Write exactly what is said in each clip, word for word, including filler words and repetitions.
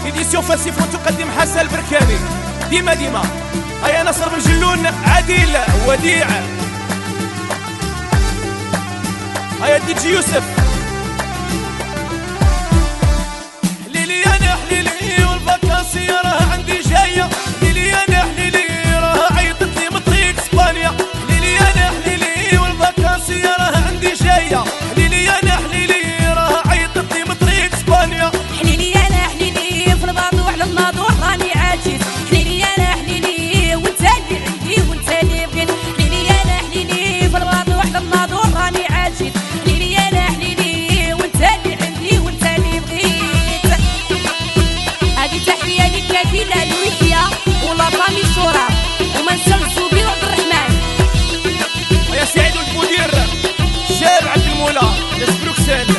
إديسيون فاسيفون تقدم حسن البركاني ديما ديما. هيا نصر بن جلون، عديل، وديع. هيا دي جي يوسف. حليلي انا حليلي والفاكاسية راه عندي جاية. حليلي انا حليلي راه عيطت لي من طريق اسبانيا. حليلي انا حليلي والفاكاسية راه عندي جاية. حليلي انا حليلي راه عيطت لي من طريق اسبانيا. حليلي انا حليلي في الماضوع على الماضوع راني عاجز. حليلي انا حليلي وانت اللي عندي وانت اللي بغيت. حليلي انا حليلي في الماضوع على الماضوع راني عاجز. حليلي انا حليلي وانت اللي عندي وانت اللي بغيت. هذه تحية لك كابيلا لويحيى ولا فامي صورة وما نساوش زوبي وعبد الرحمن. ويا سعيد المدير شاب عبد المولى يا بروكسل.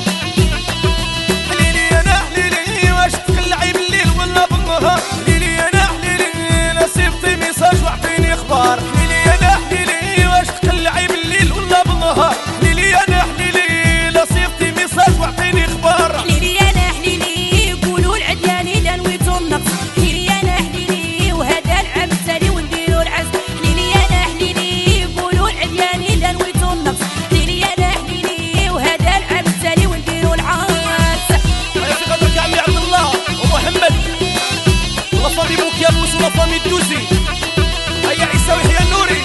حليلي انا حليلي واش تقلعي بالليل ولا بالنهار. حليلي انا حليلي نصيبتي ميساج واعطيني اخبار. حليلي انا حليلي واش تقلعي بالليل ولا بالنهار. حليلي انا حليلي نصيبتي ميساج واعطيني اخبار. حليلي انا حليلي قولوا العدياني لا نويتو النقص. حليلي انا حليلي وهذا العام التالي ونديرو العز. حليلي انا حليلي قولوا العدياني لا نويتو النقص. حليلي انا حليلي وهذا العام التالي ونديرو العز. هيا في قدرك يا عمي عبد الله ومحمد ولا فامي بوكيابوس ولا فامي الدوسي. هيا عيسى ويحيى النوري.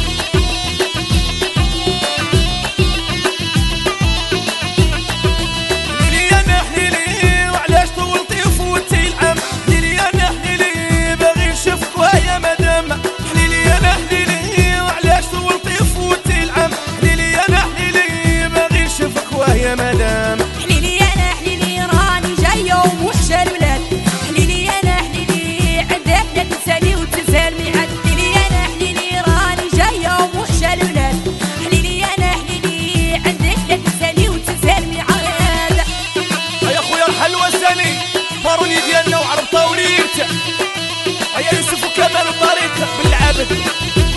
حليلي انا حليلي وعلاش طولتي وفوتي العام. حليلي انا حليلي باغي نشوفك ويا مدام. حليلي انا حليلي وعلاش طولتي وفوتي العام. حليلي انا حليلي باغي نشوفك ويا مدام. حليلي انا حليلي راني جايه وموحشه الولاد. حليلي انا حليلي عندك لا تنساني وتنسى الميعاد. حليلي انا حليلي راني جايه وموحشه الولاد. حليلي انا حليلي عندك لا تنساني وتنسى الميعاد. هيا خويا الحلوى الثاني ماروني ديالنا وعرب طاوليت. هيا يوسف وكمال وطريق بالعبد.